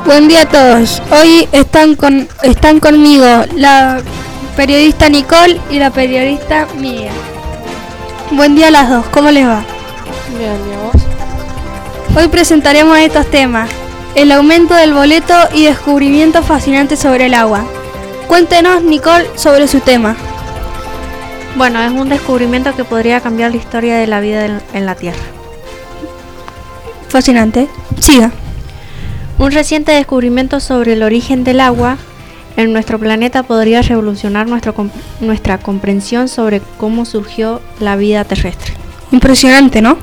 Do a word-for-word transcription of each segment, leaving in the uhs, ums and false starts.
Buen día a todos. Hoy están con están conmigo la periodista Nicole y la periodista Mía. Buen día a las dos. ¿Cómo les va? Bien, ¿y a vos? Hoy presentaremos estos temas: el aumento del boleto y descubrimientos fascinantes sobre el agua. Cuéntenos, Nicole, sobre su tema. Bueno, es un descubrimiento que podría cambiar la historia de la vida en, en la Tierra. Fascinante. Siga. Un reciente descubrimiento sobre el origen del agua en nuestro planeta podría revolucionar nuestro, nuestra comprensión sobre cómo surgió la vida terrestre. Impresionante, ¿no?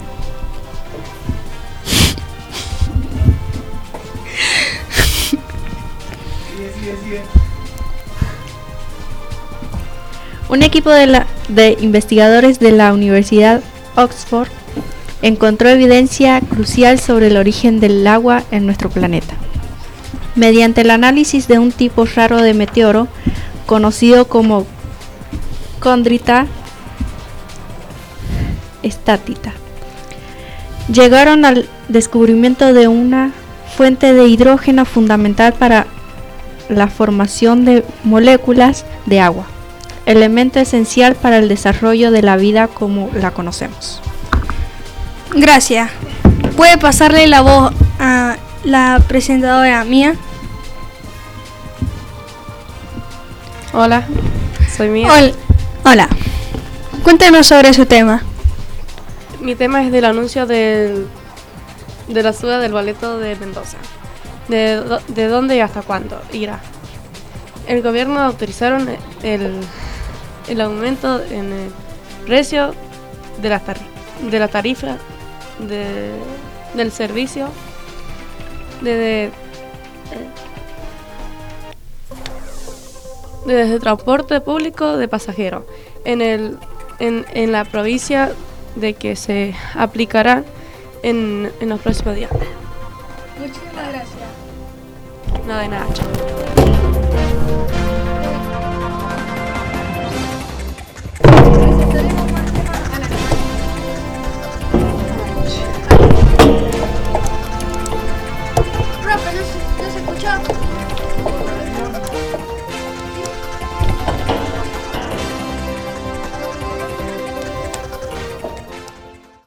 Un equipo de, la, de investigadores de la Universidad Oxford encontró evidencia crucial sobre el origen del agua en nuestro planeta. Mediante el análisis de un tipo raro de meteoro, conocido como Condrita statita, llegaron al descubrimiento de una fuente de hidrógeno fundamental para la formación de moléculas de agua, elemento esencial para el desarrollo de la vida como la conocemos. Gracias. ¿Puede pasarle la voz a la presentadora Mía? Hola, soy Mía. Hola. Hola. Cuéntenos sobre su tema. Mi tema es del anuncio del, de la suba del boleto de Mendoza. De, de dónde y hasta cuándo irá. El gobierno autorizaron el, el aumento en el precio de la, tar, de la tarifa de, del servicio de, de, de, de transporte público de pasajeros en, el, en, en la provincia de que se aplicará en, en los próximos días. Muchísimas gracias. No de nada, chao.